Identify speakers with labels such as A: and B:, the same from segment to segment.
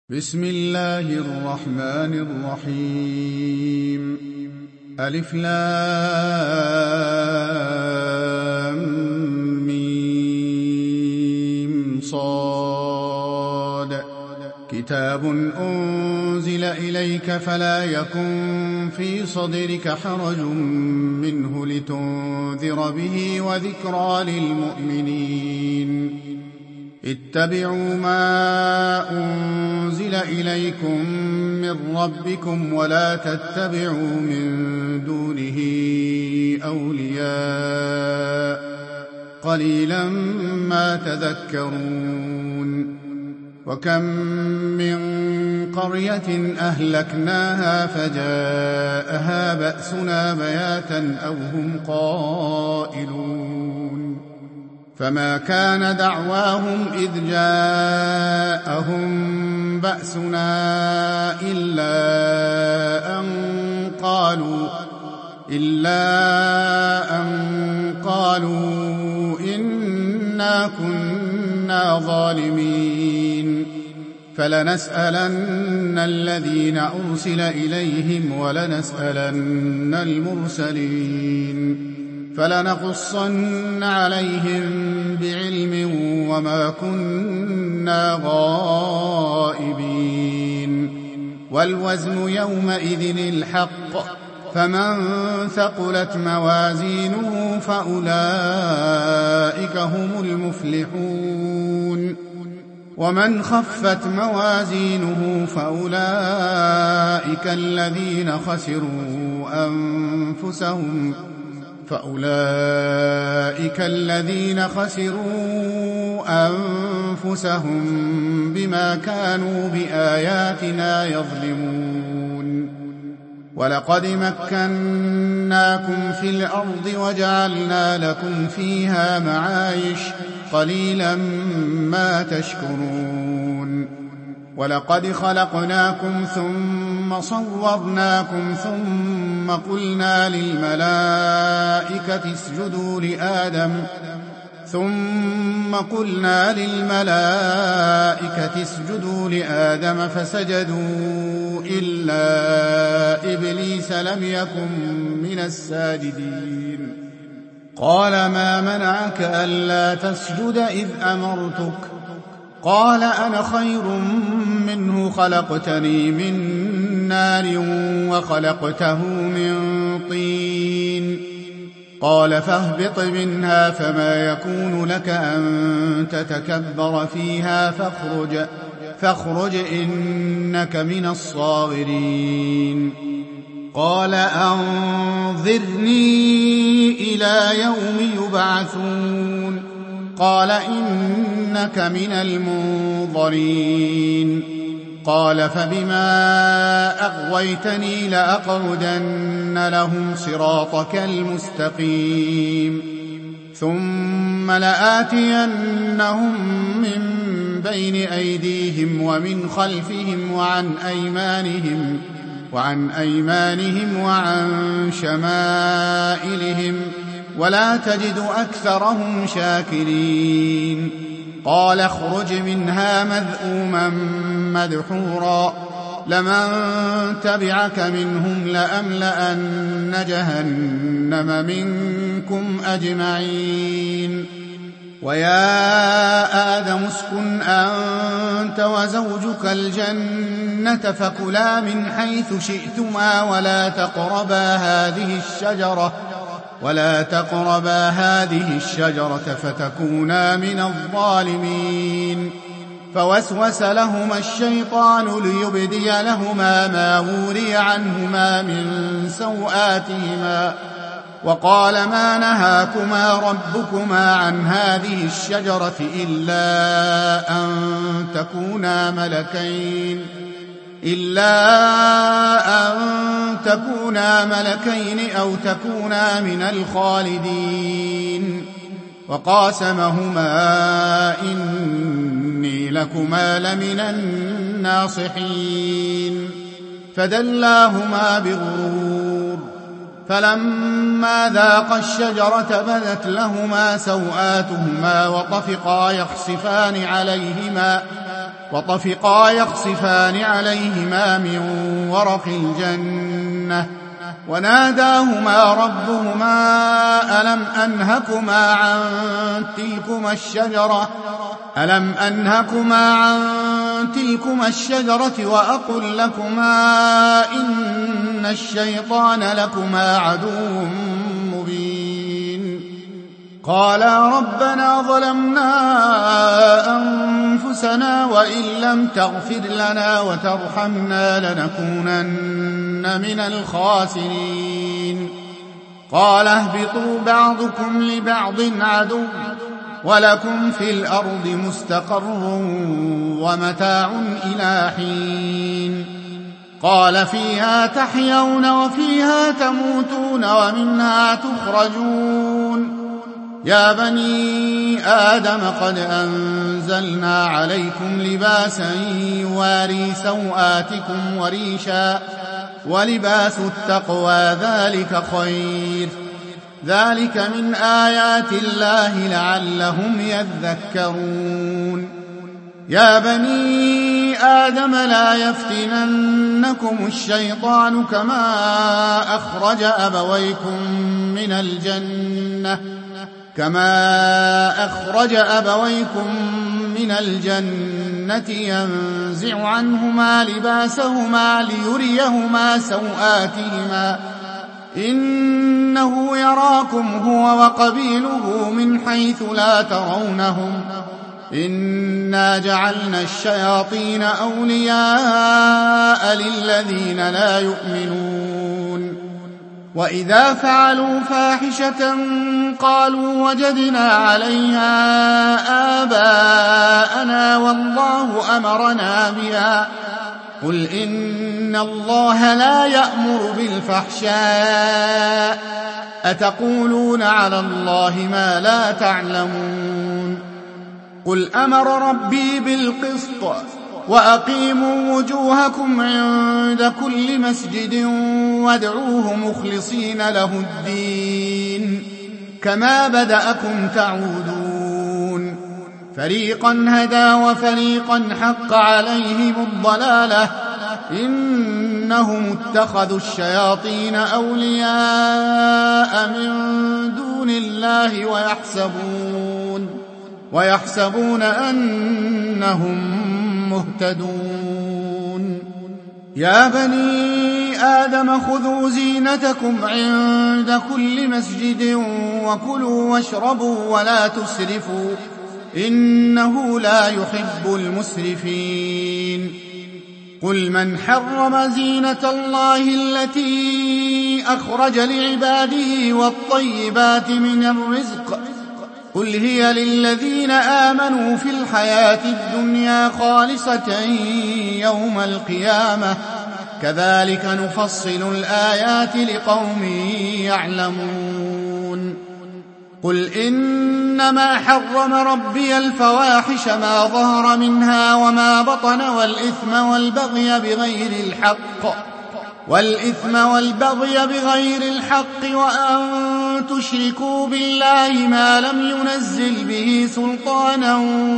A: بسم الله الرحمن الرحيم. ألف لام ميم صاد. كتاب أنزل إليك فلا يكن في صدرك حرج منه لتنذر به وذكرى للمؤمنين. اتبعوا ما أنزل إليكم من ربكم ولا تتبعوا من دونه أولياء قليلا ما تذكرون. وكم من قرية أهلكناها فجاءها بأسنا بياتا أو هم قائلون. فما كان دعواهم إذ جاءهم بأسنا إلا أن قالوا إنا كنا ظالمين. فلنسألن الذين أرسل إليهم ولنسألن المرسلين. فلنقصن عليهم بعلم وما كنا غائبين. والوزن يومئذ الحق. فمن ثقلت موازينه فأولئك هم المفلحون. ومن خفت موازينه فأولئك الذين خسروا أنفسهم بما كانوا بآياتنا يظلمون. ولقد مكناكم في الأرض وجعلنا لكم فيها معايش قليلا ما تشكرون. ولقد خلقناكم ثم صورناكم ثم قلنا للملائكة اسجدوا لآدم فسجدوا إلا إبليس لم يكن من الساجدين. قال ما منعك ألا تسجد إذ أمرتك؟ قال أنا خير منه خلقتني من نار وخلقته من طين. قال فاهبط منها فما يكون لك أن تتكبر فيها فاخرج إنك من الصاغرين. قال أنظرني إلى يوم يبعثون. قال إنك من المنظرين. قال فبما أغويتني لأقعدن لهم صراطك المستقيم ثم لآتينهم من بين أيديهم ومن خلفهم وعن أيمانهم وعن شمائلهم ولا تجد أكثرهم شاكرين. قال اخرج منها مذءوما مدحورا لمن تبعك منهم لأملأن جهنم منكم أجمعين. ويا آدم اسكن أنت وزوجك الجنة فكلا من حيث شئتما ولا تقربا هذه الشجرة فتكونا من الظالمين. فوسوس لهما الشيطان ليبدي لهما ما وري عنهما من سوآتهما وقال ما نهاكما ربكما عن هذه الشجرة إلا أن تكونا ملكين أو تكونا من الخالدين. وقاسمهما إني لكما لمن الناصحين. فدلاهما بغرور. فلما ذاقا الشجرة بدت لهما سوآتهما وطفقا يخصفان عليهما وطفقا يخصفان عليهما من ورق الجنة وناداهما ربهما ألم أنهكما عن تلكما الشجرة وأقل لكما إن الشيطان لكما عدو مبين قالا ربنا ظلمنا أنفسنا وإن لم تغفر لنا وترحمنا لنكونن من الخاسرين قال اهبطوا بعضكم لبعض عدو ولكم في الأرض مستقر ومتاع إلى حين قال فيها تحيون وفيها تموتون ومنها تخرجون يا بني آدم قد أنزلنا عليكم لباسا يواري سوآتكم وريشا ولباس التقوى ذلك خير ذلك من آيات الله لعلهم يذكرون يا بني آدم لا يفتننكم الشيطان كما أخرج أبويكم من الجنة ينزع عنهما لباسهما ليريهما سوآتهما إنه يراكم هو وقبيله من حيث لا ترونهم إنا جعلنا الشياطين أولياء للذين لا يؤمنون وإذا فعلوا فاحشة قالوا وجدنا عليها آباءنا والله أمرنا بها قل إن الله لا يأمر بالفحشاء أتقولون على الله ما لا تعلمون قل أمر ربي بالقسط وأقيموا وجوهكم عند كل مسجد وادعوه مخلصين له الدين كما بدأكم تعودون فريقا هدى وفريقا حق عليهم الضلالة إنهم اتخذوا الشياطين أولياء من دون الله ويحسبون أنهم مهتدون يا بني آدم خذوا زينتكم عند كل مسجد وكلوا واشربوا ولا تسرفوا إنه لا يحب المسرفين قل من حرم زينة الله التي أخرج لعباده والطيبات من الرزق قل هي للذين آمنوا في الحياة الدنيا خالصة يوم القيامة كذلك نفصل الآيات لقوم يعلمون قل إنما حرم ربي الفواحش ما ظهر منها وما بطن والإثم والبغي بغير الحق وأن تشركوا بالله ما لم ينزل به سلطانا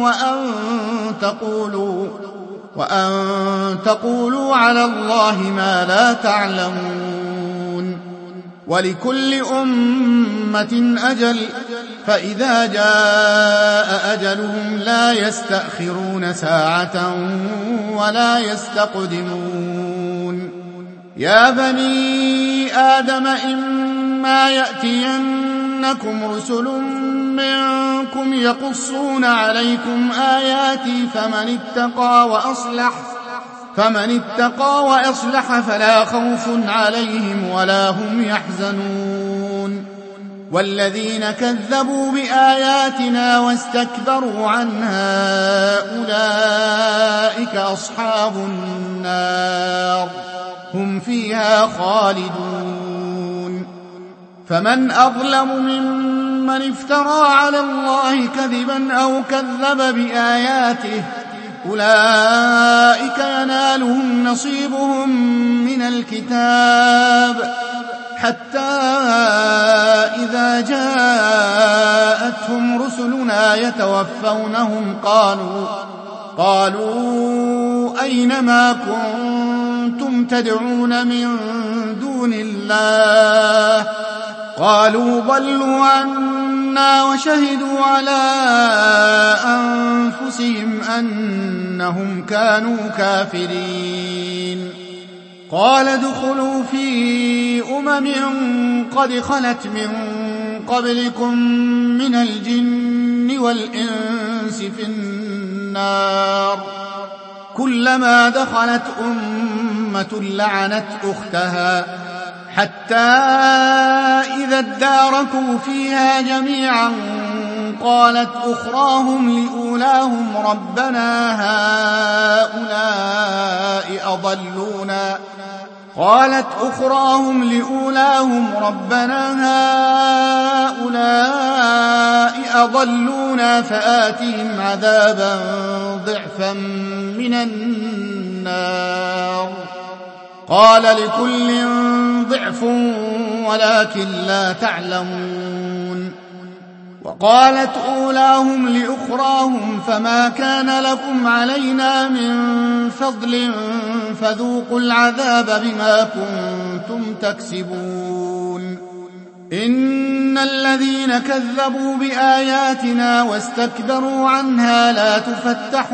A: وأن تقولوا على الله ما لا تعلمون ولكل أمة أجل فإذا جاء أجلهم لا يستأخرون ساعة ولا يستقدمون يا بني آدم إما يأتينكم رسل منكم يقصون عليكم آياتي فمن اتقى وأصلح فلا خوف عليهم ولا هم يحزنون والذين كذبوا بآياتنا واستكبروا عنها أولئك أصحاب النار هم فيها خالدون فمن أظلم ممن افترى على الله كذبا أو كذب بآياته أولئك ينالهم نصيبهم من الكتاب حتى إذا جاءتهم رسلنا يتوفونهم قالوا أينما كنتم تدعون من دون الله قالوا ضلوا عنا وشهدوا على أنفسهم أنهم كانوا كافرين. قال ادخلوا في قد خلت من قبلكم من الجن والإنس في النار كلما دخلت أمة لعنت أختها حتى إذا اداركوا فيها جميعا قالت أخراهم لأولاهم ربنا هؤلاء أضلونا فآتهم عذابا ضعفا من النار قال لكل ضعف ولكن لا تعلمون. وقالت أولاهم لأخراهم فما كان لكم علينا من فضل فذوقوا العذاب بما كنتم تكسبون. إن الذين كذبوا بآياتنا واستكبروا عنها لا تفتح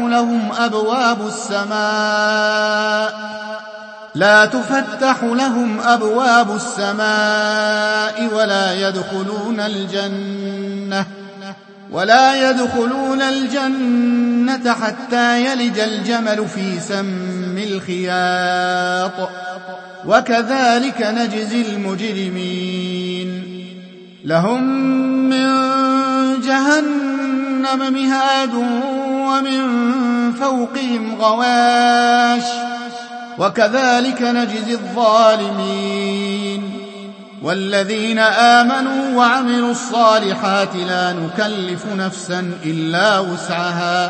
A: لهم أبواب السماء ولا يدخلون الجنة حتى يلج الجمل في سم الخياط وكذلك نجزي المجرمين. لهم من جهنم مهاد ومن فوقهم غواش وكذلك نجزي الظالمين. والذين آمنوا وعملوا الصالحات لا نكلف نفسا إلا وسعها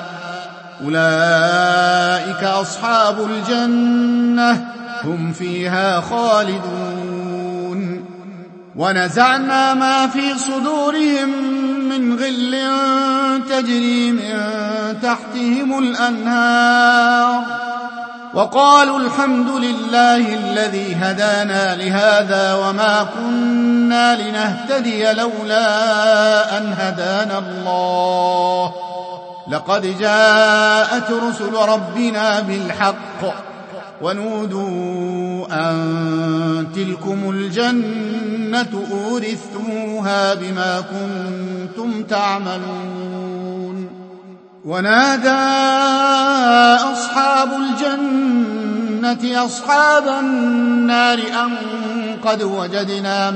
A: أولئك أصحاب الجنة هم فيها خالدون. ونزعنا ما في صدورهم من غل تجري من تحتهم الأنهار وقالوا الحمد لله الذي هدانا لهذا وما كنا لنهتدي لولا أن هدانا الله لقد جاءت رسل ربنا بالحق ونودوا أن تلكم الجنة أورثتموها بما كنتم تعملون. ونادى أصحاب الجنة أصحاب النار أن قد وجدنا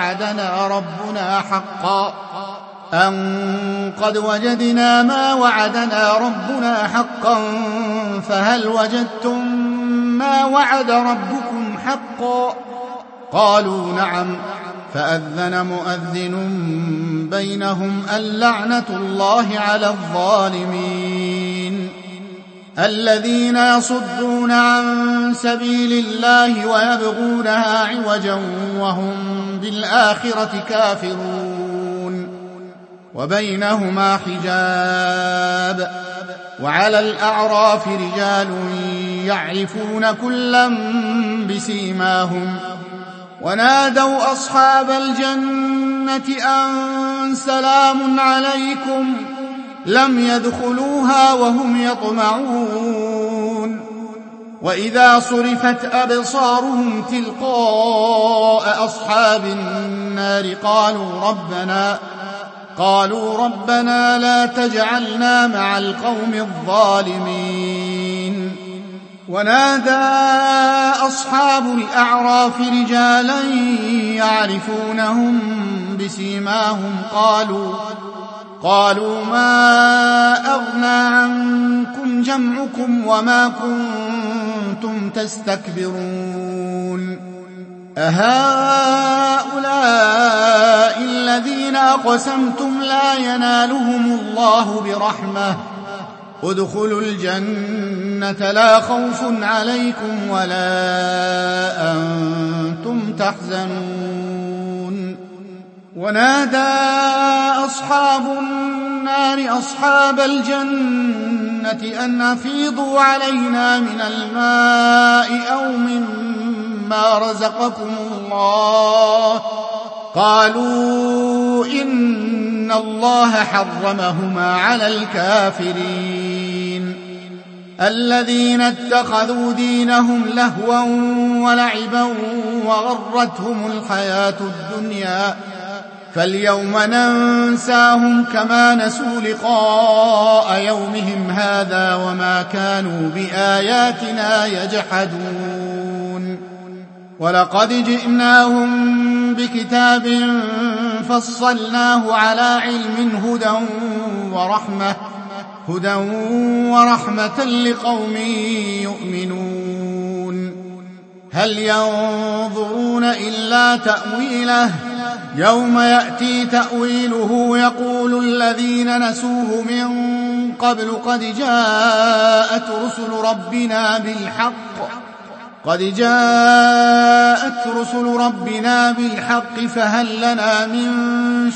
A: ما وعدنا ربنا حقا فهل وجدتم ما وعد ربكم حقا؟ قالوا نعم. فأذن مؤذن بينهم اللعنة الله على الظالمين. الذين يصدون عن سبيل الله ويبغونها عوجا وهم بالآخرة كافرون. وبينهما حجاب. وعلى الأعراف رجال يعرفون كلا بسيماهم ونادوا أصحاب الجنة أن سلام عليكم لم يدخلوها وهم يطمعون. وإذا صرفت أبصارهم تلقاء أصحاب النار قالوا ربنا لا تجعلنا مع القوم الظالمين. ونادى أصحاب الأعراف رجالا يعرفونهم بسيماهم قالوا ما أغنى عنكم جمعكم وما كنتم تستكبرون أهؤلاء الذين أقسمتم لا ينالهم الله برحمة ادخلوا الجنة لا خوف عليكم ولا أنتم تحزنون. ونادى أصحاب النار أصحاب الجنة أن أفيضوا علينا من الماء أو مما رزقكم الله قالوا إن الله حرمهما على الكافرين الذين اتخذوا دينهم لهوا ولعبا وغرتهم الحياة الدنيا فاليوم ننساهم كما نسوا لقاء يومهم هذا وما كانوا بآياتنا يجحدون ولقد جئناهم بكتاب فصلناه على علم هدى ورحمة لقوم يؤمنون هل ينظرون إلا تأويله يوم يأتي تأويله يقول الذين نسوه من قبل قد جاءت رسل ربنا بالحق فهل لنا من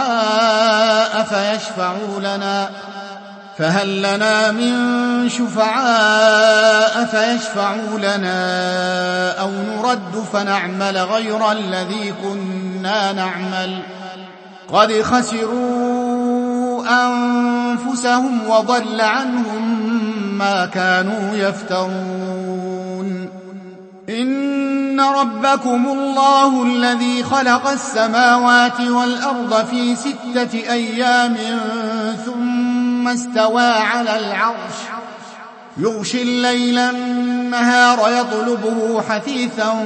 A: شفعاء فيشفعوا لنا أو نرد فنعمل غير الذي كنا نعمل قد خسروا أنفسهم وضل عنهم ما كانوا يفترون إن ربكم الله الذي خلق السماوات والأرض في 6 أيام ثم استوى على العرش يغشي الليل النهار يطلبه حثيثا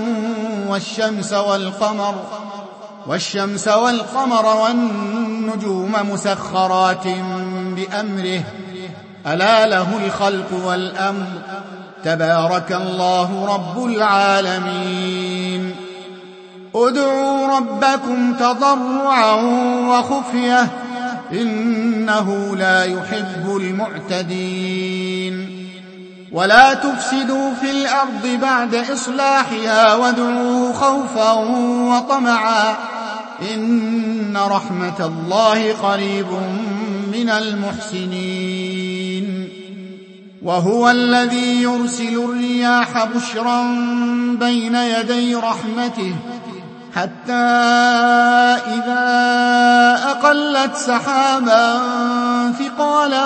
A: والشمس والقمر والنجوم مسخرات بأمره ألا له الخلق والأمر تبارك الله رب العالمين ادعوا ربكم تضرعا وخفية إنه لا يحب المعتدين ولا تفسدوا في الأرض بعد إصلاحها وادعوه خوفا وطمعا إن رحمة الله قريب من المحسنين وهو الذي يرسل الرياح بشرا بين يدي رحمته حتى إذا أقلت سحابا ثقالا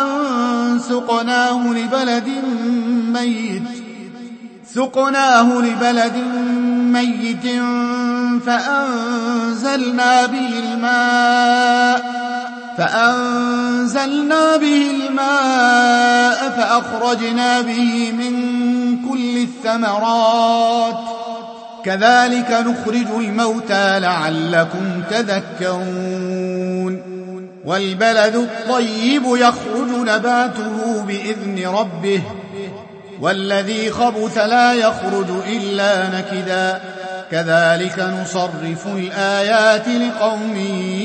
A: سقناه لبلد ميت فأنزلنا به الماء فأخرجنا به من كل الثمرات كذلك نخرج الموتى لعلكم تذكرون والبلد الطيب يخرج نباته بإذن ربه والذي خبث لا يخرج إلا نكدا كذلك نصرف الآيات لقوم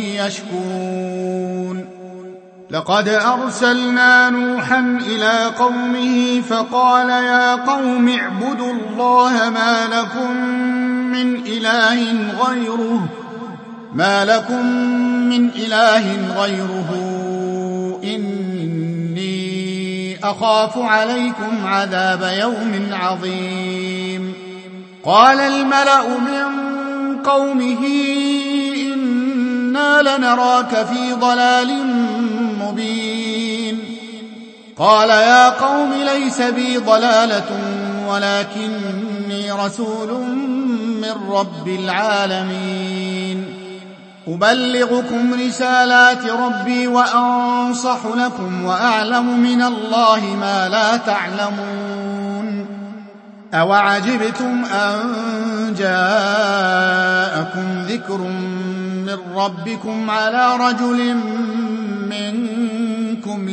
A: يشكرون لقد أرسلنا نوحا إلى قومه فقال يا قوم اعبدوا الله ما لكم من إله غيره إني أخاف عليكم عذاب يوم عظيم قال الملأ من قومه إنا لنراك في ضلال مبين قال يا قوم ليس بي ضلالة ولكني رسول من رب العالمين أبلغكم رسالات ربي وأنصح لكم وأعلم من الله ما لا تعلمون أوعجبتم أن جاءكم ذكر من ربكم على رجل منكم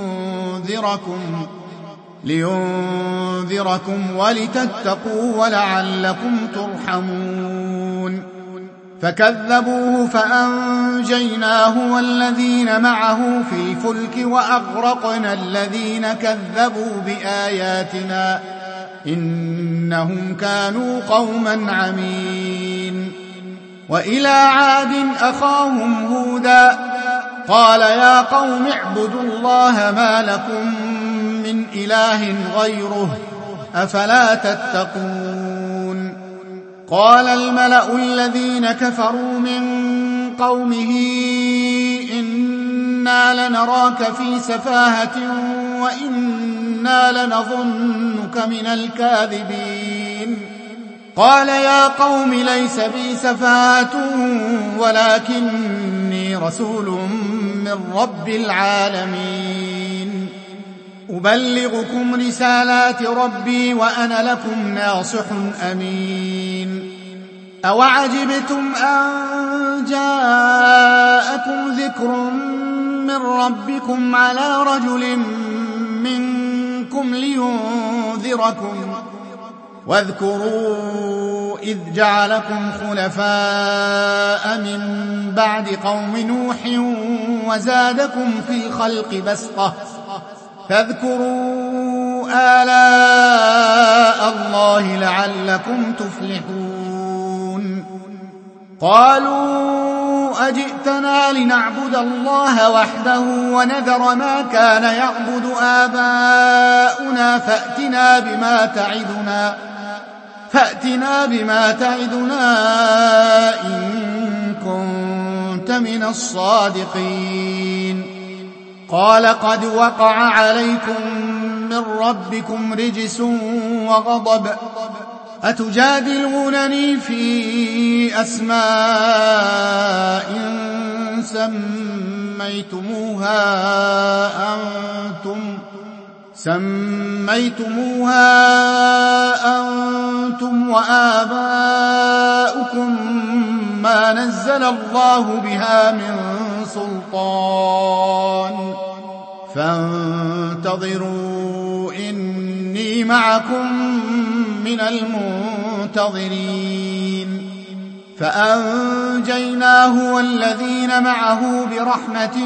A: لينذركم ولتتقوا ولعلكم ترحمون فكذبوه فأنجيناه والذين معه في الفلك وأغرقنا الذين كذبوا بآياتنا إنهم كانوا قوما عمين وإلى عاد أخاهم هودا قال يا قوم اعبدوا الله ما لكم من إله غيره أفلا تتقون. قال الملأ الذين كفروا من قومه إنا لنراك في سفاهة وإنا لنظنك من الكاذبين. قال يا قوم ليس بي سفاهة ولكني رسول من رب العالمين أبلغكم رسالات ربي وأنا لكم ناصح أمين. أوعجبتم أن جاءكم ذكر من ربكم على رجل منكم لينذركم واذكروا إذ جعلكم خلفاء من بعد قوم نوح وزادكم في الخلق بسطة فاذكروا آلاء الله لعلكم تفلحون. قالوا أجئتنا لنعبد الله وحده ونذر ما كان يعبد آباؤنا فأتنا بما تعدنا إن كنت من الصادقين. قال قد وقع عليكم من ربكم رجس وغضب أتجادلونني في أسماء سميتموها أنتم وآباؤكم ما نزل الله بها من سلطان فانتظروا إني معكم من المنتظرين. فأنجيناه والذين معه برحمة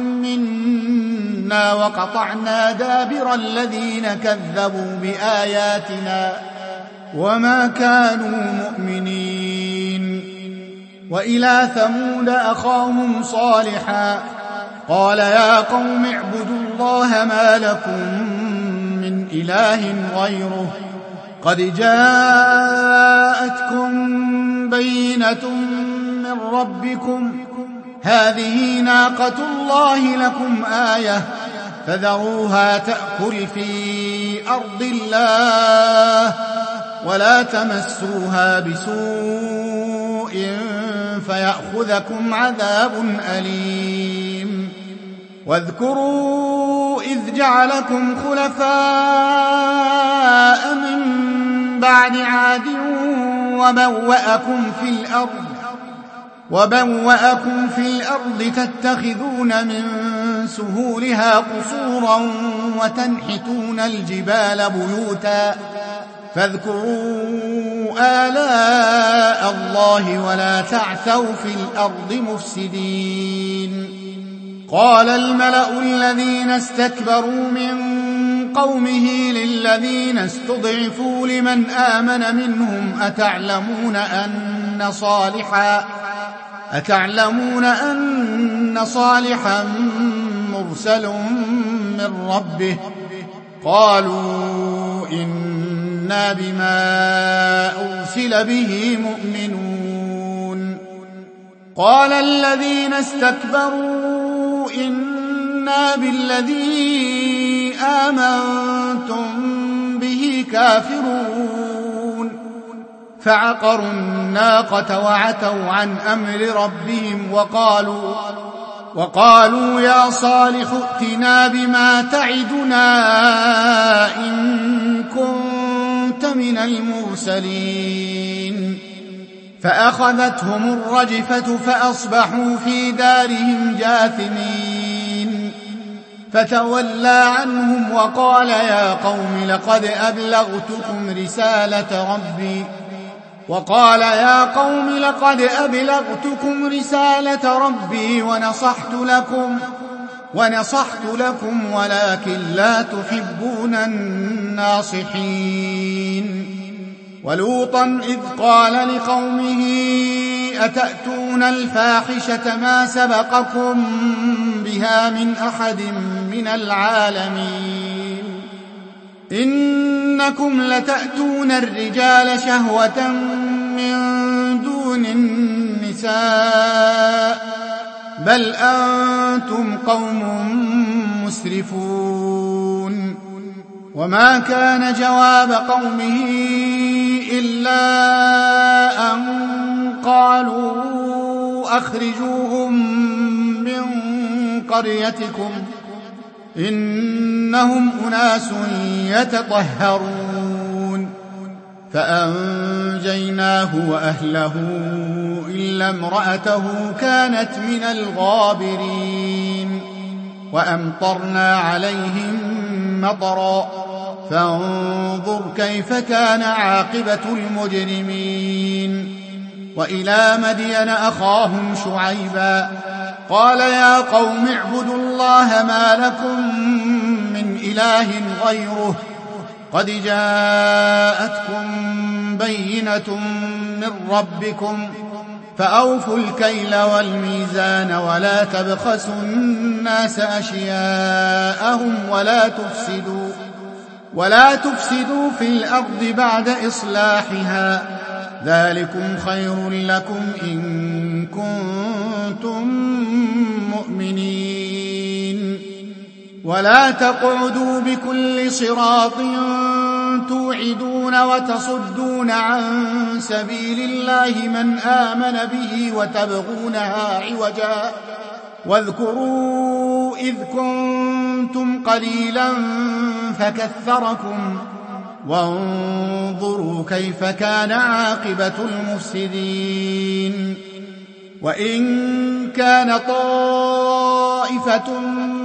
A: منا وقطعنا دابر الذين كذبوا بآياتنا وما كانوا مؤمنين. وإلى ثمود أخاهم صالحا قال يا قوم اعبدوا الله ما لكم من إله غيره قد جاءتكم بينة من ربكم هذه ناقة الله لكم آية فذروها تأكل في أرض الله ولا تمسوها بسوء فيأخذكم عذاب أليم. واذكروا إذ جعلكم خلفاء من بعد عاد وبوأكم في الأرض تتخذون من سهولها قصورا وتنحتون الجبال بيوتا فاذكروا آلاء الله ولا تعثوا في الأرض مفسدين. قال الملأ الذين استكبروا من قومه للذين استضعفوا لمن آمن منهم أتعلمون أن صالحا مرسل من ربه قالوا إنا بما أرسل به مؤمنون. قال الذين استكبروا إنا بالذي آمنتم به كافرون فعقروا الناقة وعتوا عن أمر ربهم وقالوا يا صالح ائتنا بما تعدنا إن كنت من المرسلين. فأخذتهم الرجفة فأصبحوا في دارهم جاثمين. فتولى عنهم وقال يا قوم لقد أبلغتكم رسالة ربي ونصحت لكم ولكن لا تحبون الناصحين. ولوطا إذ قال لقومه أتأتون الفاحشة ما سبقكم بها من أحد من العالمين إنكم لتأتون الرجال شهوة من دون النساء بل أنتم قوم مسرفون وما كان جواب قومه إلا أن قالوا أخرجوهم من قريتكم إنهم أناس يتطهرون فأنجيناه وأهله إلا امرأته كانت من الغابرين وأمطرنا عليهم مطرا فانظر كيف كان عاقبة المجرمين وإلى مدين أخاهم شعيبا قال يا قوم اعبدوا الله ما لكم من إله غيره قد جاءتكم بينة من ربكم فأوفوا الكيل والميزان ولا تبخسوا الناس أشياءهم ولا تفسدوا في الأرض بعد إصلاحها ذلكم خير لكم إن كنتم مؤمنين ولا تقعدوا بكل صراط توعدون وتصدون عن سبيل الله من آمن به وتبغونها عوجا واذكروا إذ كنتم قليلا فكثركم وانظروا كيف كان عاقبة المفسدين وإن كان طائفة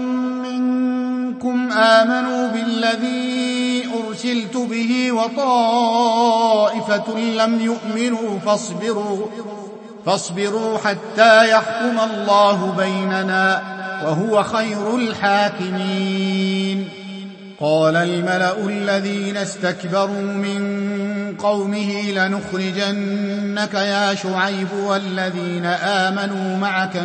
A: منكم آمنوا بالذي أرسلت به وطائفة لم يؤمنوا فاصبروا حتى يحكم الله بيننا وهو خير الحاكمين قال الملأ الذين استكبروا من قومه لنخرجنك يا شعيب والذين آمنوا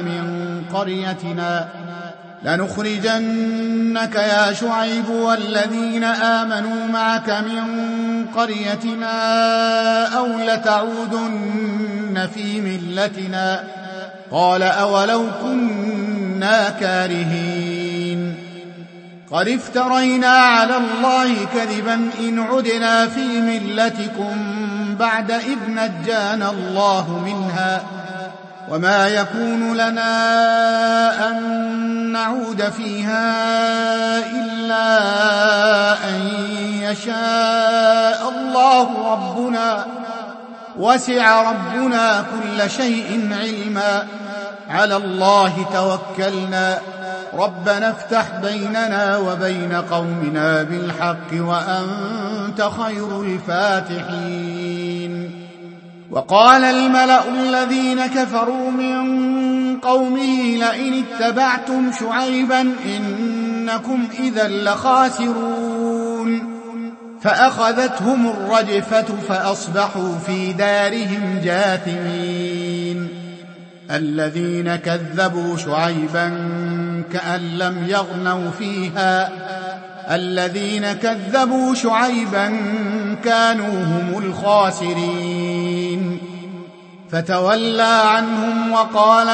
A: معك من قريتنا أو لتعودن في ملتنا قال أولو كنا كارهين قد افترينا على الله كذبا إن عدنا في ملتكم بعد إذ نجانا الله منها وما يكون لنا أن نعود فيها إلا أن يشاء الله ربنا وسع ربنا كل شيء علما على الله توكلنا ربنا افتح بيننا وبين قومنا بالحق وأنت خير الفاتحين وقال الملأ الذين كفروا من قومه لئن اتبعتم شعيبا إنكم إذا لخاسرون فأخذتهم الرجفة فأصبحوا في دارهم جاثمين الذين كذبوا شعيبا كأن لم يغنوا فيها الذين كذبوا شعيبا كانوا هم الخاسرين فتولى عنهم وقال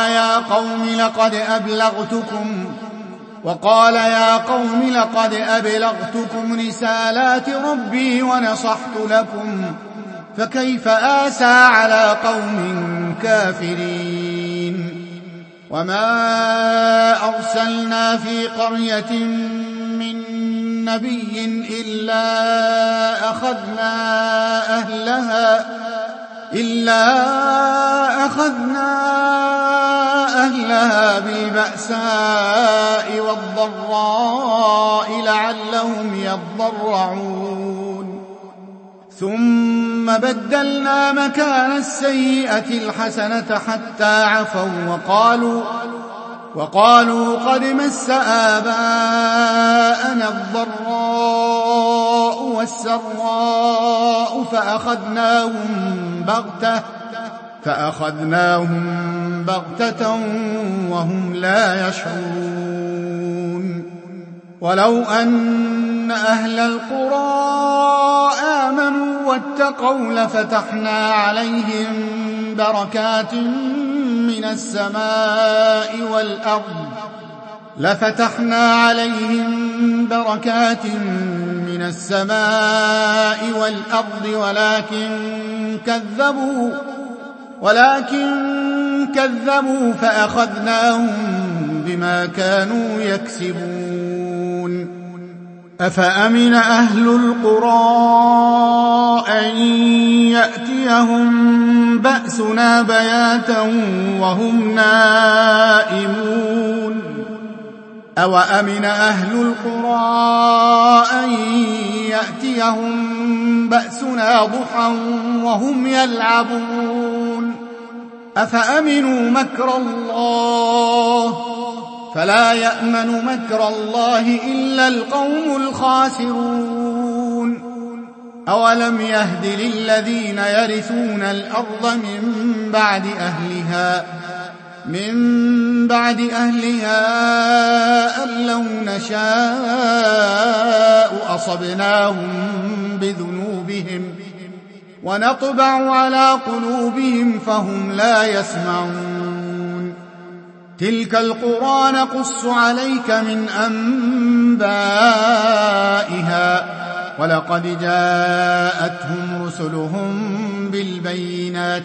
A: يا قوم لقد أبلغتكم رسالات ربي ونصحت لكم فكيف آسى على قوم كافرين وما أرسلنا في قرية من نبي إلا أخذنا أهلها بالبأساء والضراء لعلهم يضرعون ثم بدلنا مكان السيئة الحسنة حتى عفوا وقالوا قد مس آباءنا الضراء والسراء فأخذناهم بغتة وهم لا يشعرون ولو أن أهل القرى آمنوا واتقوا لفتحنا عليهم بركات من السماء والأرض ولكن كذبوا فأخذناهم بما كانوا يكسبون أفأمن أهل القرى أن يأتيهم بأسنا بياتا وهم نائمون أوأمن أهل القرى أن يأتيهم بأسنا ضحى وهم يلعبون أفأمنوا مكر الله فلا يأمن مكر الله إلا القوم الخاسرون أولم يهد للذين يرثون الأرض من بعد أهلها أن لو نشاء أصبناهم بذنوبهم ونطبع على قلوبهم فهم لا يسمعون تلك القرى نقص عليك من أنبائها ولقد جاءتهم رسلهم بالبينات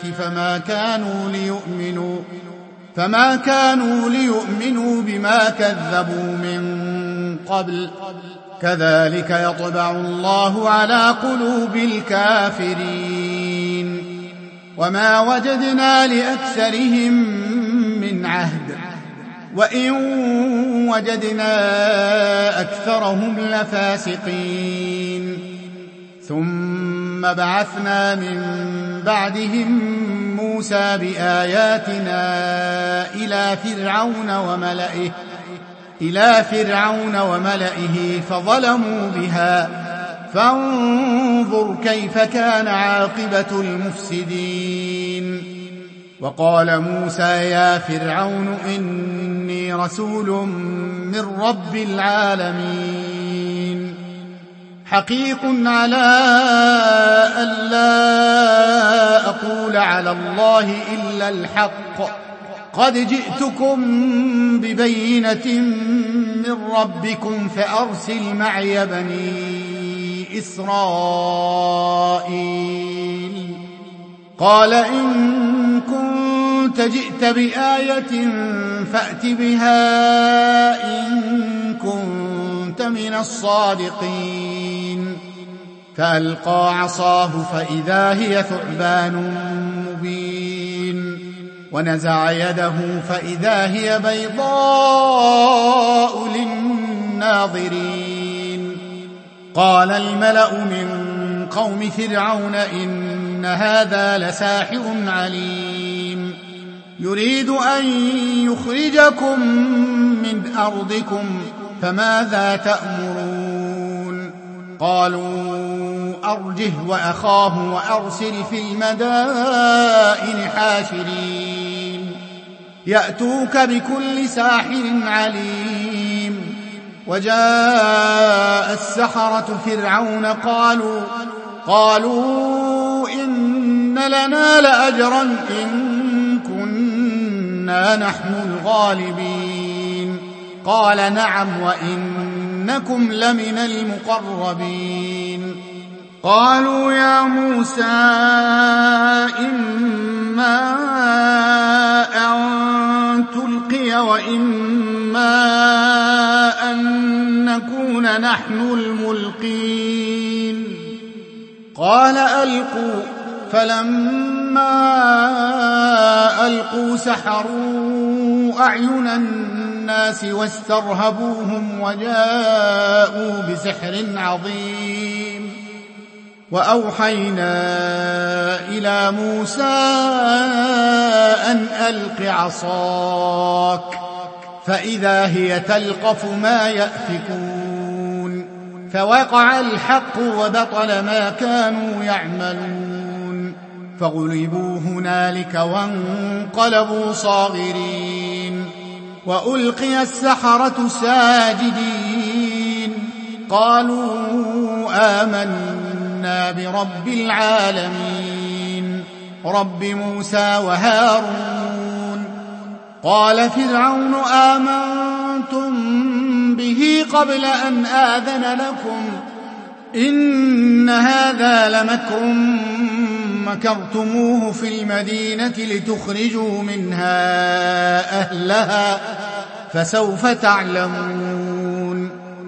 A: فما كانوا ليؤمنوا بما كذبوا من قبل كذلك يطبع الله على قلوب الكافرين وما وجدنا لأكثرهم من عهد وإن وجدنا أكثرهم لفاسقين ثم بعثنا من بعدهم موسى بآياتنا إلى فرعون وملئه فظلموا بها فانظر كيف كان عاقبة المفسدين وقال موسى يا فرعون إني رسول من رب العالمين حقيق على ألا أقول على الله إلا الحق قد جئتكم ببينة من ربكم فأرسل معي بني إسرائيل قال إن كنت جئت بآية فأت بها إن كنت من الصادقين فألقى عصاه فإذا هي ثعبان مبين ونزع يده فإذا هي بيضاء للناظرين قال الملأ من قوم فرعون إن هذا لساحر عليم يريد أن يخرجكم من أرضكم فماذا تأمرون قالوا أرجه وأخاه وأرسل في المدائن حاشرين يأتوك بكل ساحر عليم وجاء السحرة فرعون قالوا إن لنا لأجرا إن كنا نحن الغالبين قال نعم وإنكم لمن المقربين قالوا يا موسى إما أن تلقي وإما أن نكون نحن الملقين قال ألقوا فلما ألقوا سحروا أعين الناس واسترهبوهم وجاءوا بسحر عظيم وأوحينا إلى موسى أن ألق عصاك فإذا هي تلقف ما يأفكون فوقع الحق وبطل ما كانوا يعملون فغلبوا هنالك وانقلبوا صاغرين وألقي السحرة ساجدين قالوا آمنا برب العالمين رب موسى وهارون. قال فرعون آمنتم به قبل أن آذن لكم إن هذا لمكر مكرتموه في المدينة لتخرجوا منها أهلها فسوف تعلمون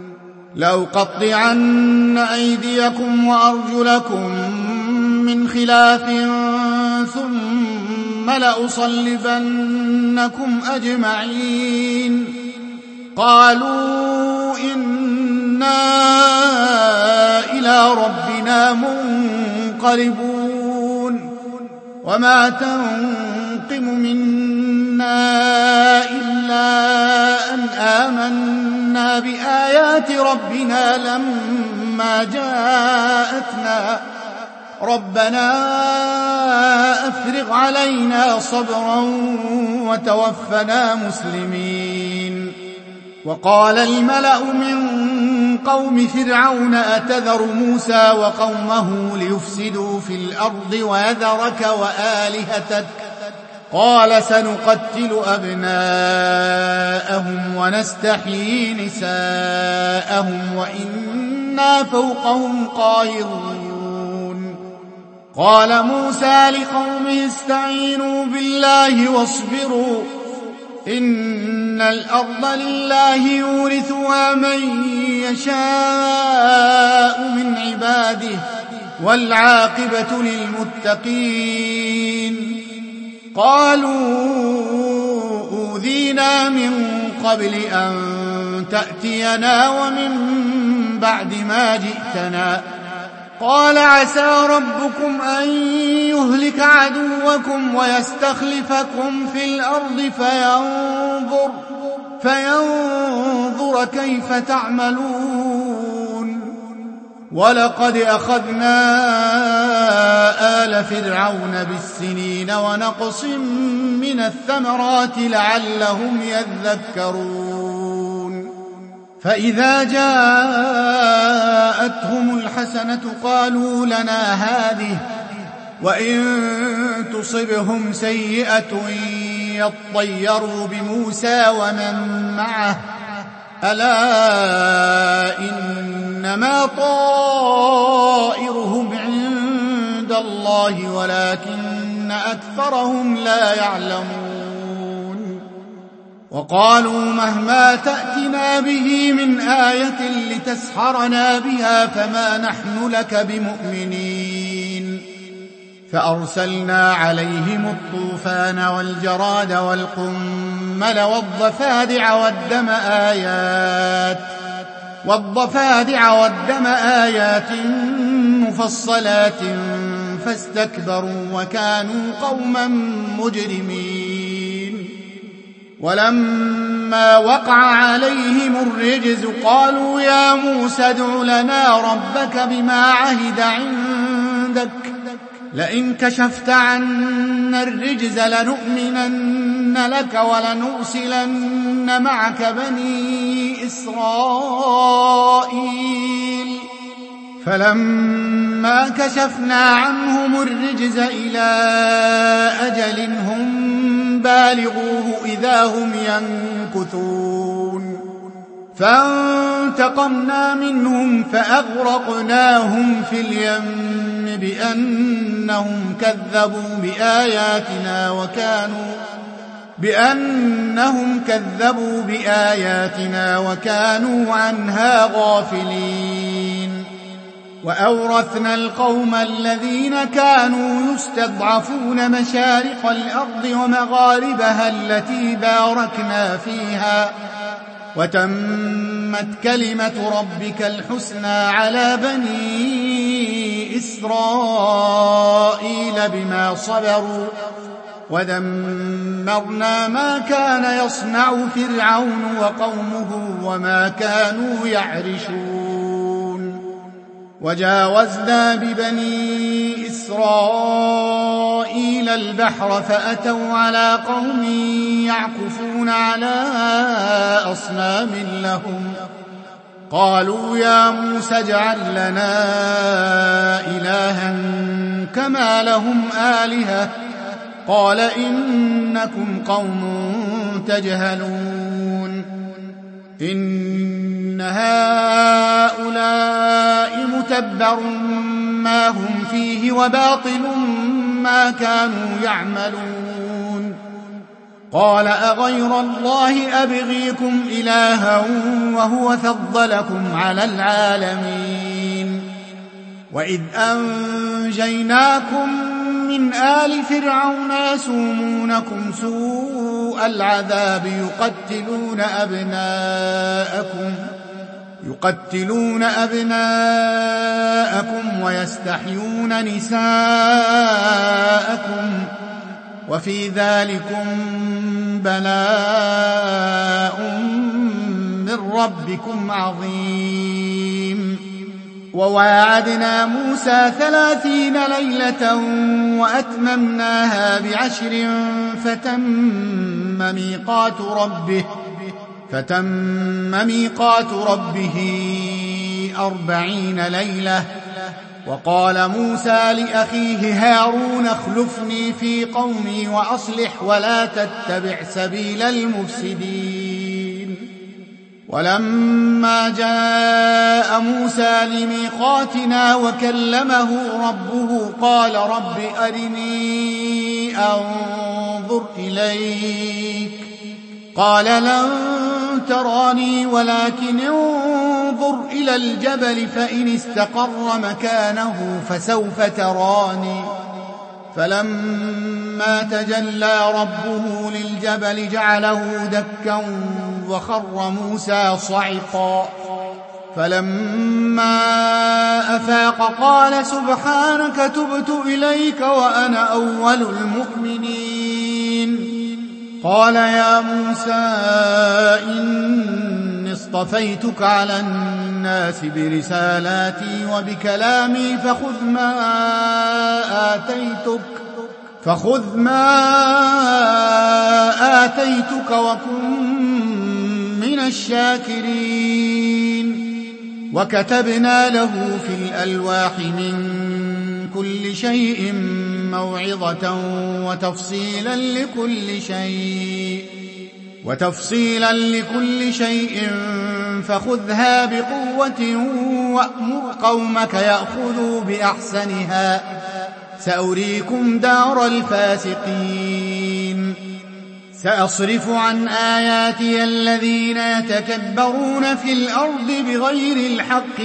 A: لأقطعن أيديكم وأرجلكم من خلاف ثم لأصلبنكم أجمعين. قالوا إنا إلى ربنا منقلبون وما تنقم منا إلا أن آمنا بآيات ربنا لما جاءتنا ربنا أفرغ علينا صبرا وتوفنا مسلمين. وقال الملأ من قوم فرعون أتذر موسى وقومه ليفسدوا في الأرض ويذرك وآلهتك قال سنقتل أبناءهم ونستحيي نساءهم وإنا فوقهم قاهرون. قال موسى لقومه استعينوا بالله واصبروا إن الأرض لله يورثها من يشاء من عباده والعاقبة للمتقين. قالوا أوذينا من قبل أن تأتينا ومن بعد ما جئتنا قال عسى ربكم أن يهلك عدوكم ويستخلفكم في الأرض فينظر كيف تعملون. ولقد أخذنا آل فرعون بالسنين ونقص من الثمرات لعلهم يذكرون. فإذا جاءتهم الحسنة قالوا لنا هذه وإن تصبهم سيئة يطيروا بموسى ومن معه ألا إنما طائرهم عند الله ولكن أكثرهم لا يعلمون. وقالوا مهما تأتنا به من آية لتسحرنا بها فما نحن لك بمؤمنين. فأرسلنا عليهم الطوفان والجراد والقمل والضفادع والدم آيات مفصلات فاستكبروا وكانوا قوما مجرمين. ولما وقع عليهم الرجز قالوا يا موسى ادع لنا ربك بما عهد عندك لئن كشفت عنا الرجز لنؤمنن لك ولنرسلن معك بني إسرائيل. فلما كشفنا عنهم الرجز إلى أجل هم بالغوه إذا هم ينكثون. فانتقمنا منهم فأغرقناهم في اليم بأنهم كذبوا بآياتنا وكانوا عنها غافلين. وأورثنا القوم الذين كانوا يستضعفون مشارق الأرض ومغاربها التي باركنا فيها وتمت كلمة ربك الحسنى على بني إسرائيل بما صبروا ودمرنا ما كان يصنع فرعون وقومه وما كانوا يعرشون. وجاوزنا ببني إسرائيل البحر فأتوا على قوم يعكفون على أصنام لهم قالوا يا موسى اجعل لنا إلها كما لهم آلهة قال إنكم قوم تجهلون إن هؤلاء متبر ما هم فيه وباطل ما كانوا يعملون قال أغير الله أبغيكم إلها وهو فضلكم على العالمين وإذ أنجيناكم من آل فرعون يسومونكم سوء العذاب يقتلون أبناءكم ويستحيون نساءكم وفي ذلكم بلاء من ربكم عظيم وواعدنا موسى 30 ليلة وأتممناها ب10 فتم ميقات ربه 40 ليلة وقال موسى لأخيه هارون اخلفني في قومي وأصلح ولا تتبع سبيل المفسدين ولما جاء موسى لميقاتنا وكلمه ربه قال رب أرني أنظر إليك قال لن تراني ولكن انظر إلى الجبل فإن استقر مكانه فسوف تراني فلما تجلى ربه للجبل جعله دكا وخر موسى صعقا فلما أفاق قال سبحانك تبت إليك وأنا أول المؤمنين قال يا موسى إني اصطفيتك على الناس برسالاتي وبكلامي فخذ ما آتيتك وكن من الشاكرين وكتبنا له في الألواح من كل شيء موعظة وتفصيلا لكل شيء فخذها بقوة وأمر قومك يأخذوا بأحسنها سأريكم دار الفاسقين سأصرف عن آياتي الذين يتكبرون في الأرض بغير الحق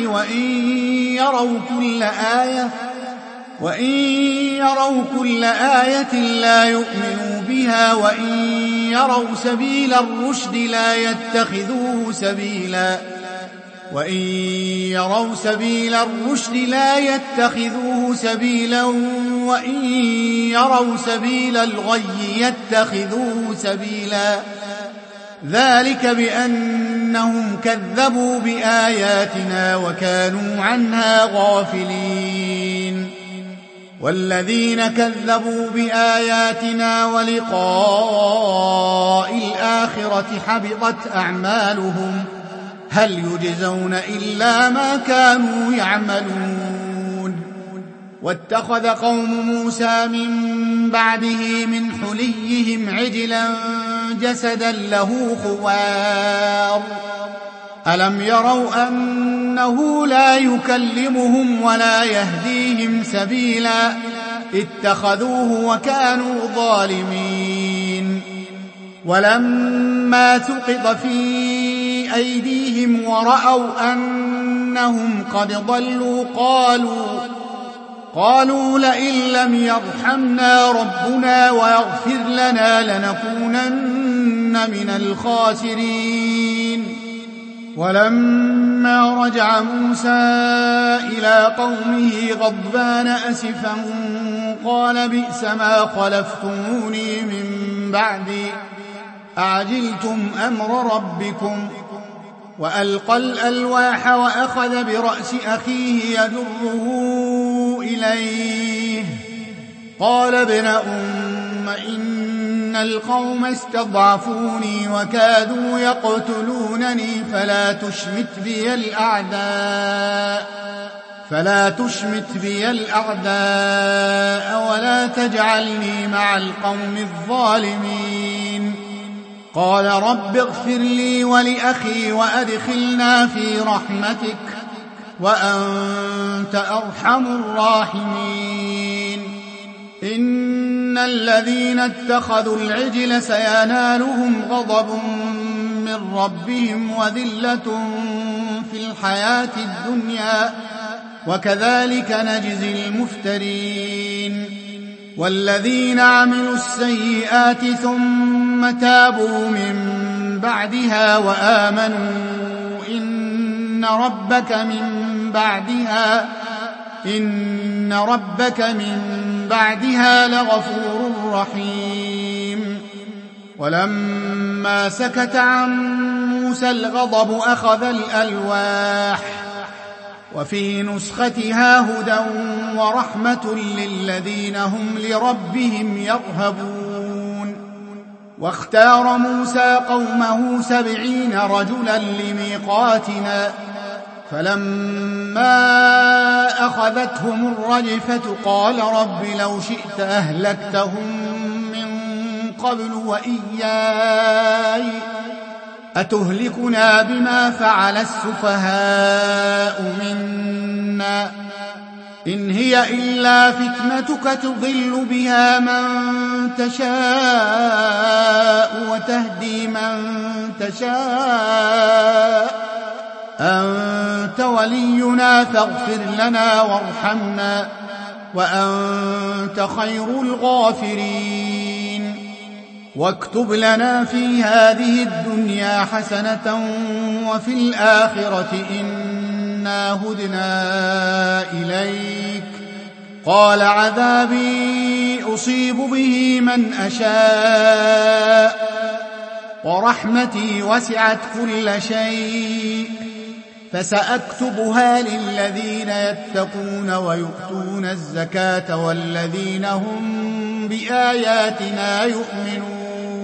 A: وإن يروا كل آية لا يؤمنوا بها وإن يروا سبيل الرشد لا يتخذوه سبيلا وإن يروا سبيل الغي يتخذوه سبيلا ذلك بأنهم كذبوا بآياتنا وكانوا عنها غافلين والذين كذبوا بآياتنا ولقاء الآخرة حبطت أعمالهم هل يجزون إلا ما كانوا يعملون واتخذ قوم موسى من بعده من حليهم عجلا جسدا له خوار ألم يروا أنه لا يكلمهم ولا يهديهم سبيلا اتخذوه وكانوا ظالمين ولما سقط في أيديهم ورأوا أنهم قد ضلوا قالوا لئن لم يرحمنا ربنا ويغفر لنا لنكونن من الخاسرين ولما رجع موسى إلى قومه غضبان أسفا قال بئس ما خلفتموني من بعدي أعجلتم أمر ربكم وألقى الألواح وأخذ برأس أخيه يجره إليه قال ابن أم إن القوم استضعفوني وكادوا يقتلونني فلا تشمت بي الأعداء ولا تجعلني مع القوم الظالمين. قال رب اغفر لي ولأخي وأدخلنا في رحمتك وأنت أرحم الراحمين. إن الذين اتخذوا العجل سينالهم غضب من ربهم وذلة في الحياة الدنيا وكذلك نجزي المفترين. والذين عملوا السيئات ثم تابوا من بعدها وآمنوا إن ربك من بعدها لغفور رحيم. ولما سكت عن موسى الغضب أخذ الألواح وفي نسختها هدى ورحمة للذين هم لربهم يرهبون. واختار موسى قومه 70 رجلا لميقاتنا فلما أخذتهم الرجفة قال رب لو شئت أهلكتهم من قبل وإياي أتهلكنا بما فعل السفهاء منا إن هي إلا فتنتك تضل بها من تشاء وتهدي من تشاء أنت ولينا فاغفر لنا وارحمنا وأنت خير الغافرين. واكتب لنا في هذه الدنيا حسنة وفي الآخرة إنا هدنا إليك. قال عذابي أصيب به من أشاء ورحمتي وسعت كل شيء فسأكتبها للذين يتقون ويؤتون الزكاة والذين هم بآياتنا يؤمنون.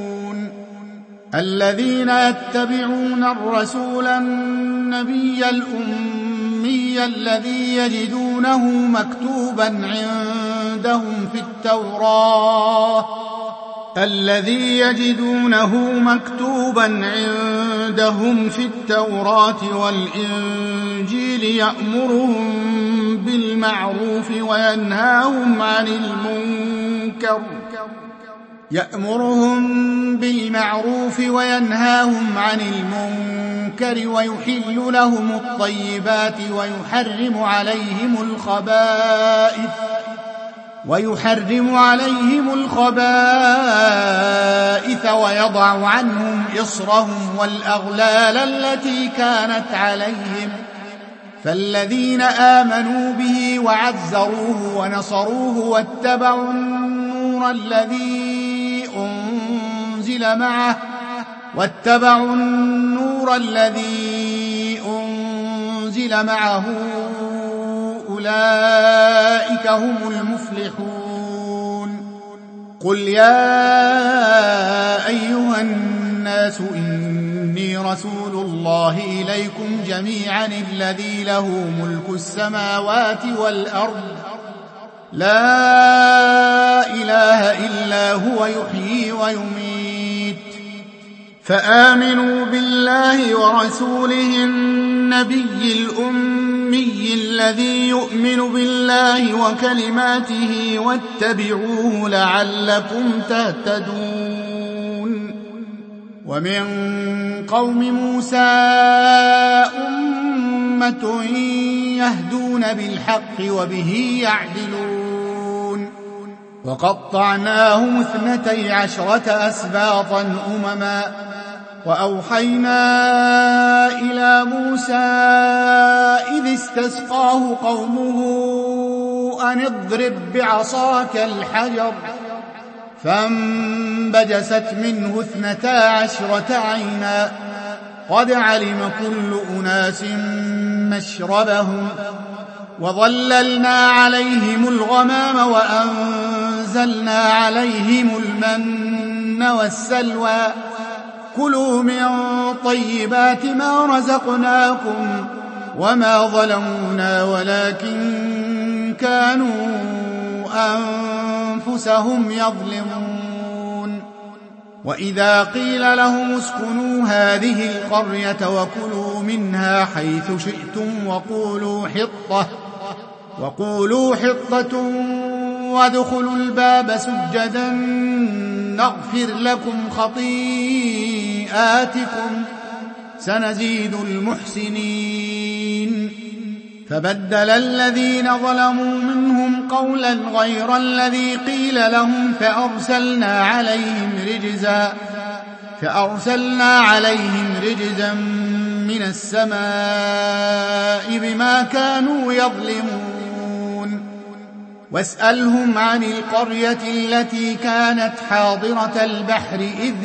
A: الذين يتبعون الرسول النبي الأمي الذي يجدونه مكتوبا عندهم في التوراة والإنجيل يأمرهم بالمعروف وينهاهم عن المنكر ويحل لهم الطيبات ويحرم عليهم الخبائث ويضع عنهم إصرهم والأغلال التي كانت عليهم. فالذين آمنوا به وعزروه ونصروه واتبعوا النور الذي أنزل معه أولئك هم المفلحون. قل يا أيها الناس إني رسول الله إليكم جميعا الذي له ملك السماوات والأرض لا إله إلا هو يحيي ويميت. فآمنوا بالله ورسوله النبي الأمي الذي يؤمن بالله وكلماته واتبعوه لعلكم تهتدون. ومن قوم موسى أمة يهدون بالحق وبه يعدلون. وقطعناهم 12 أسباطا أمما وأوحينا إلى موسى إذ استسقاه قومه أن اضرب بعصاك الحجر فانبجست منه 12 عينا قد علم كل أناس مشربهم وظللنا عليهم الغمام وأنزلنا فأنزلنا عليهم المن والسلوى كلوا من طيبات ما رزقناكم وما ظلمونا ولكن كانوا أنفسهم يظلمون وإذا قيل لهم اسكنوا هذه القرية وكلوا منها حيث شئتم وقولوا حطة وادخلوا الباب سجدا نغفر لكم خطيئاتكم سنزيد المحسنين فبدل الذين ظلموا منهم قولا غير الذي قيل لهم فأرسلنا عليهم رجزا من السماء بما كانوا يظلمون واسألهم عن القرية التي كانت حاضرة البحر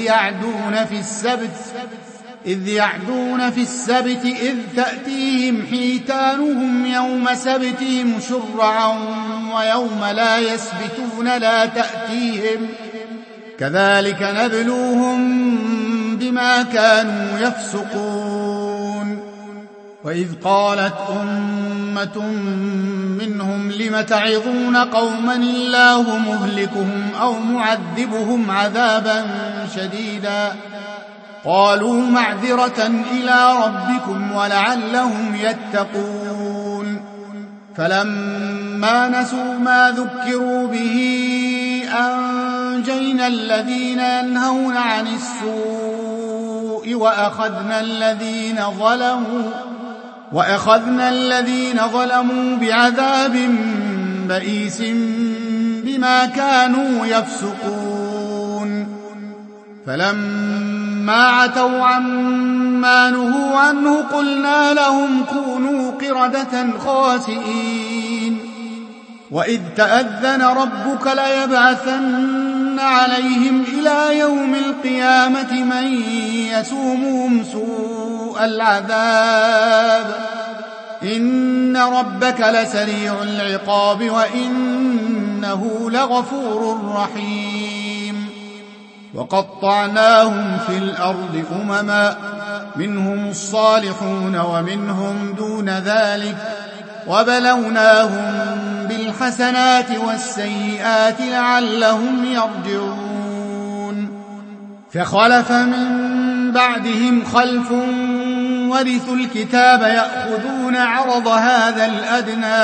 A: إذ يعدون في السبت إذ تأتيهم حيتانهم يوم سبتهم شرعا ويوم لا يسبتون لا تأتيهم كذلك نبلوهم بما كانوا يفسقون وإذ قالت أمة منهم لم تعظون قوما الله مهلكهم أو معذبهم عذابا شديدا قالوا معذرة إلى ربكم ولعلهم يتقون فلما نسوا ما ذكروا به أنجينا الذين ينهون عن السوء وأخذنا الذين ظلموا بعذاب بئيس بما كانوا يفسقون فلما عتوا عما نهوا عنه قلنا لهم كونوا قردة خاسئين وإذ تأذن ربك ليبعثن عليهم إلى يوم القيامة من يسومهم سوء العذاب إن ربك لسريع العقاب وإنه لغفور رحيم وقطعناهم في الأرض أمما منهم الصالحون ومنهم دون ذلك وبلوناهم بالحسنات والسيئات لعلهم يرجعون فخلف من بعدهم خلف ورثوا الكتاب يأخذون عرض هذا الأدنى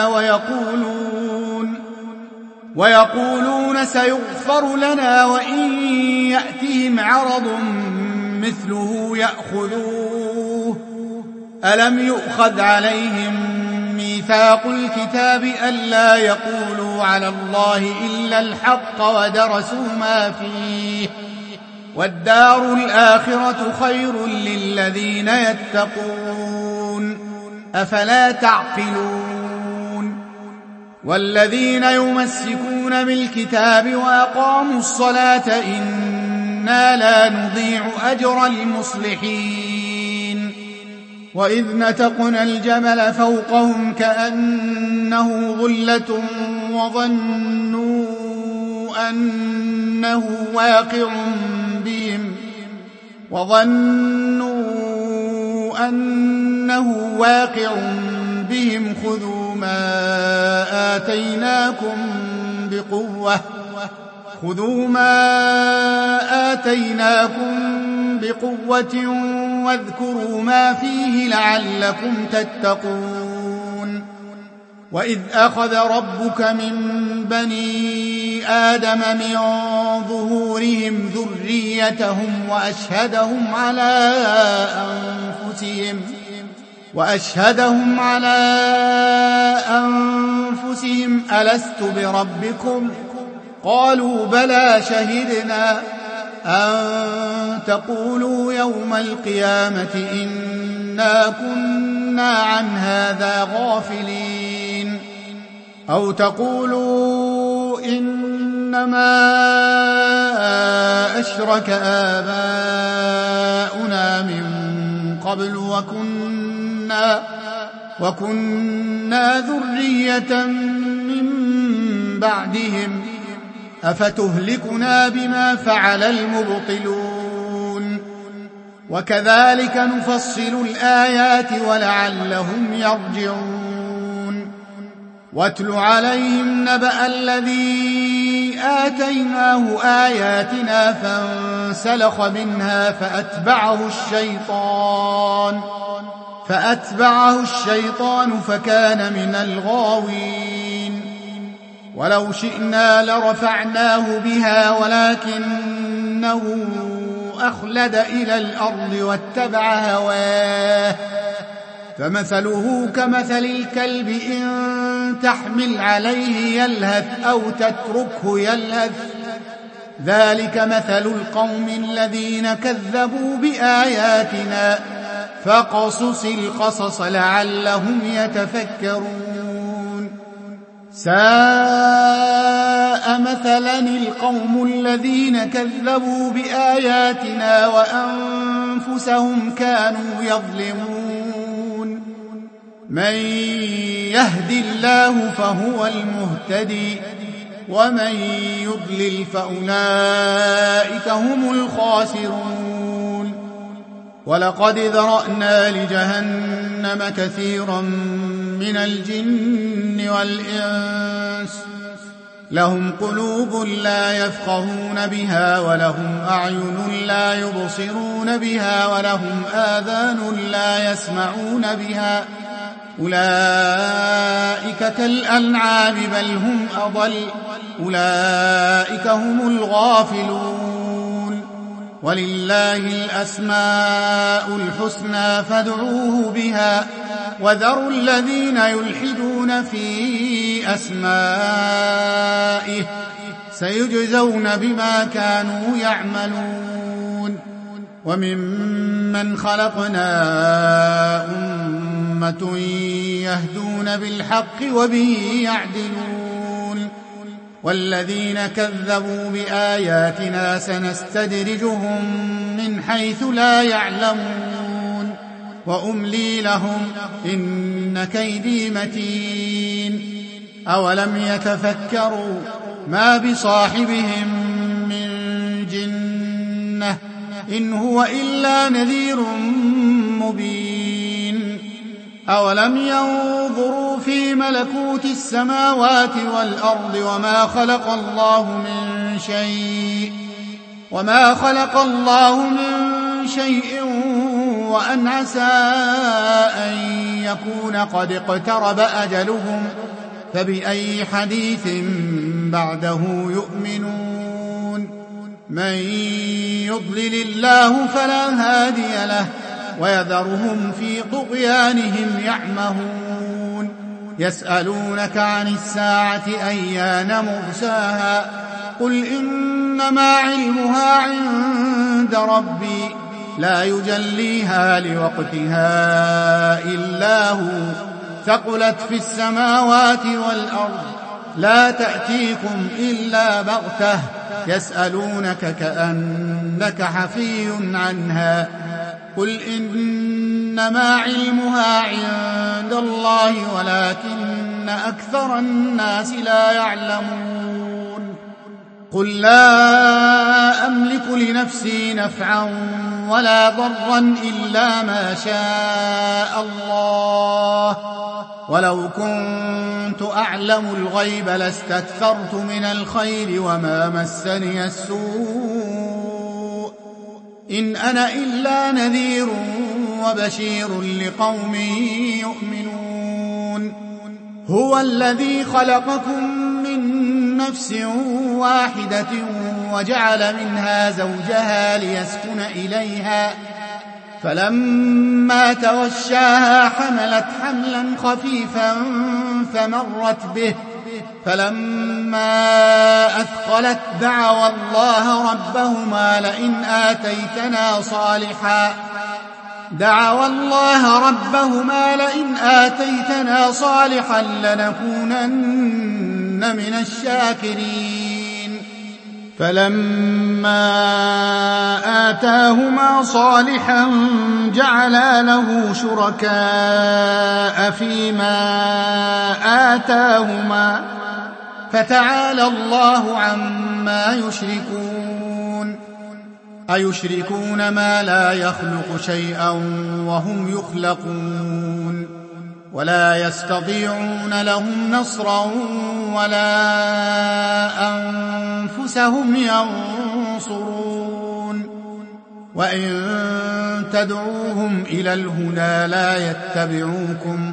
A: ويقولون سيغفر لنا وإن يأتهم عرض مثله يأخذوه ألم يؤخذ عليهم ميثاق الكتاب ألا يقولوا على الله إلا الحق ودرسوا ما فيه والدار الآخرة خير للذين يتقون أفلا تعقلون والذين يمسكون بالكتاب وأقاموا الصلاة إنا لا نضيع أجر المصلحين وإذ نتقنا الجبل فوقهم كأنه ظلة وظنوا أنه واقع بهم خذوا ما آتيناكم بقوة واذكروا ما فيه لعلكم تتقون وإذ أخذ ربك من بني آدم من ظهورهم ذريتهم وأشهدهم على أنفسهم ألست بربكم قالوا بلى شهدنا أن تقولوا يوم القيامة إنا كنا عن هذا غافلين أو تقولوا إنما أشرك آباؤنا من قبل وكنا ذرية من بعدهم أفتهلكنا بما فعل المبطلون وكذلك نفصل الآيات ولعلهم يرجعون واتل عليهم نبأ الذي آتيناه آياتنا فانسلخ منها فأتبعه الشيطان فكان من الغاوين ولو شئنا لرفعناه بها ولكنه أخلد إلى الأرض واتبع هواه فمثله كمثل الكلب إن تحمل عليه يلهث أو تتركه يلهث ذلك مثل القوم الذين كذبوا بآياتنا فاقصص القصص لعلهم يتفكرون ساء مثلا القوم الذين كذبوا بآياتنا وأنفسهم كانوا يظلمون من يهد الله فهو المهتدي ومن يضلل فأولئك هم الخاسرون ولقد ذرأنا لجهنم كثيرا من الجن والإنس لهم قلوب لا يفقهون بها ولهم أعين لا يبصرون بها ولهم آذان لا يسمعون بها أولئك كالأنعام بل هم أضل أولئك هم الغافلون ولله الأسماء الحسنى فادعوه بها وذروا الذين يلحدون في أسمائه سيجزون بما كانوا يعملون وممن خلقنا أمة يهدون بالحق وبه يعدلون والذين كذبوا بآياتنا سنستدرجهم من حيث لا يعلمون وأملي لهم إن كيدي متين أولم يتفكروا ما بصاحبهم من جنة إن هو إلا نذير مبين أولم ينظروا في ملكوت السماوات والأرض وما خلق الله من شيء وأن عسى أن يكون قد اقترب أجلهم فبأي حديث بعده يؤمنون من يضلل الله فلا هادي له ويذرهم في طغيانهم يعمهون يسألونك عن الساعة أيان مرساها قل إنما علمها عند ربي لا يجليها لوقتها إلا هو ثقلت في السماوات والأرض لا تأتيكم إلا بغتة يسألونك كأنك حفي عنها قل إنما علمها عند الله ولكن أكثر الناس لا يعلمون قل لا أملك لنفسي نفعا ولا ضرا إلا ما شاء الله ولو كنت أعلم الغيب لاستكثرت من الخير وما مسني السوء إن أنا إلا نذير وبشير لقوم يؤمنون هو الذي خلقكم من نفس واحدة وجعل منها زوجها ليسكن إليها فلما توشاها حملت حملا خفيفا فمرت به فلما أثقلت دعوا الله ربهما لئن آتيتنا صالحا لنكونن من الشاكرين فلما آتاهما صالحا جعلا له شركاء فيما آتاهما فتعالى الله عما يشركون أيشركون ما لا يخلق شيئا وهم يخلقون ولا يستطيعون لهم نصرا ولا أنفسهم ينصرون وإن تدعوهم إلى الهدى لا يتبعوكم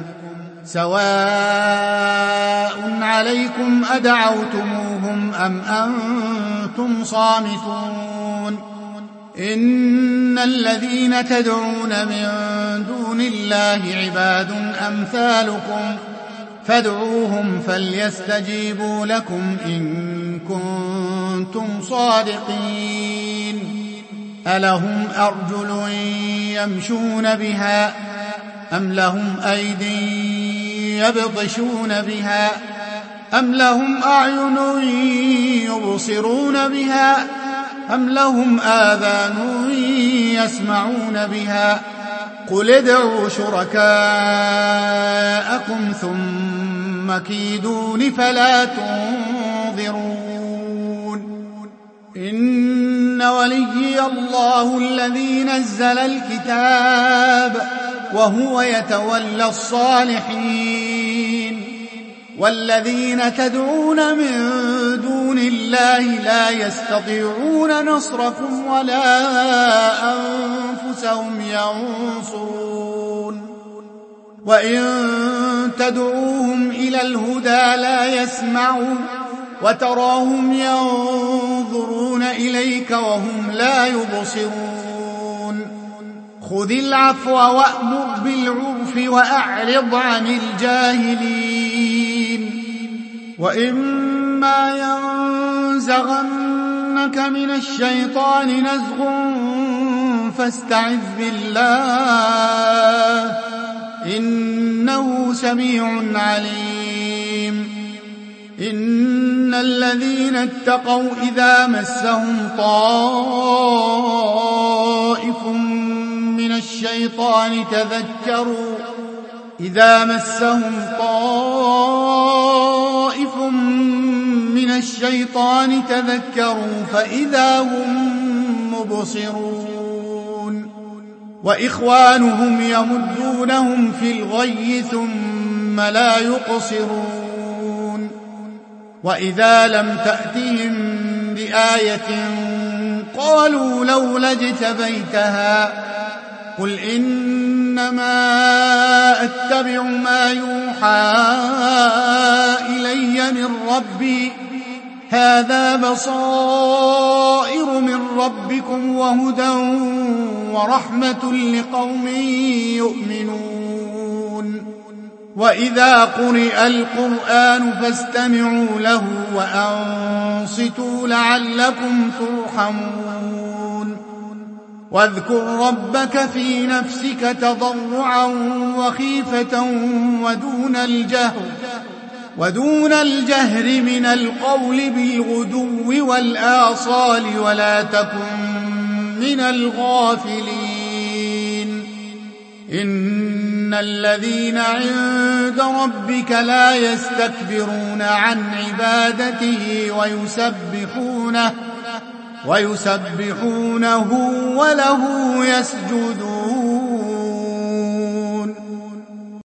A: سواء عليكم أدعوتموهم أم أنتم صامتون إن الذين تدعون من دون الله عباد أمثالكم فادعوهم فليستجيبوا لكم إن كنتم صادقين ألهم أرجل يمشون بها أم لهم أيدي يبطشون بها أم لهم أعين يبصرون بها أم لهم آذان يسمعون بها قل ادعوا شركاءكم ثم كيدون فلا تنظرون إن وليي الله الذي نزل الكتاب وهو يتولى الصالحين والذين تدعون من دون الله لا يستطيعون نصركم ولا أنفسهم ينصرون وإن تدعوهم إلى الهدى لا يسمعوا وتراهم ينظرون إليك وهم لا يبصرون خذ العفو وأمر بالعرف وأعرض عن الجاهلين وإما ينزغنك من الشيطان نزغ فاستعذ بالله إنه سميع عليم إن الذين اتقوا إذا مسهم طائف من الشيطان تذكروا فإذا هم مبصرون وإخوانهم يمدونهم في الغي ثم لا يقصرون وإذا لم تأتهم بآية قالوا لولا اجتبيتها قل إنما أتبع ما يوحى إلي من ربي هذا بصائر من ربكم وهدى ورحمة لقوم يؤمنون وإذا قرئ القرآن فاستمعوا له وأنصتوا لعلكم ترحمون واذكر ربك في نفسك تضرعا وخيفة ودون الجهر من القول بالغدو والآصال ولا تكن من الغافلين إن الذين عند ربك لا يستكبرون عن عبادته ويسبحونه وله يسجدون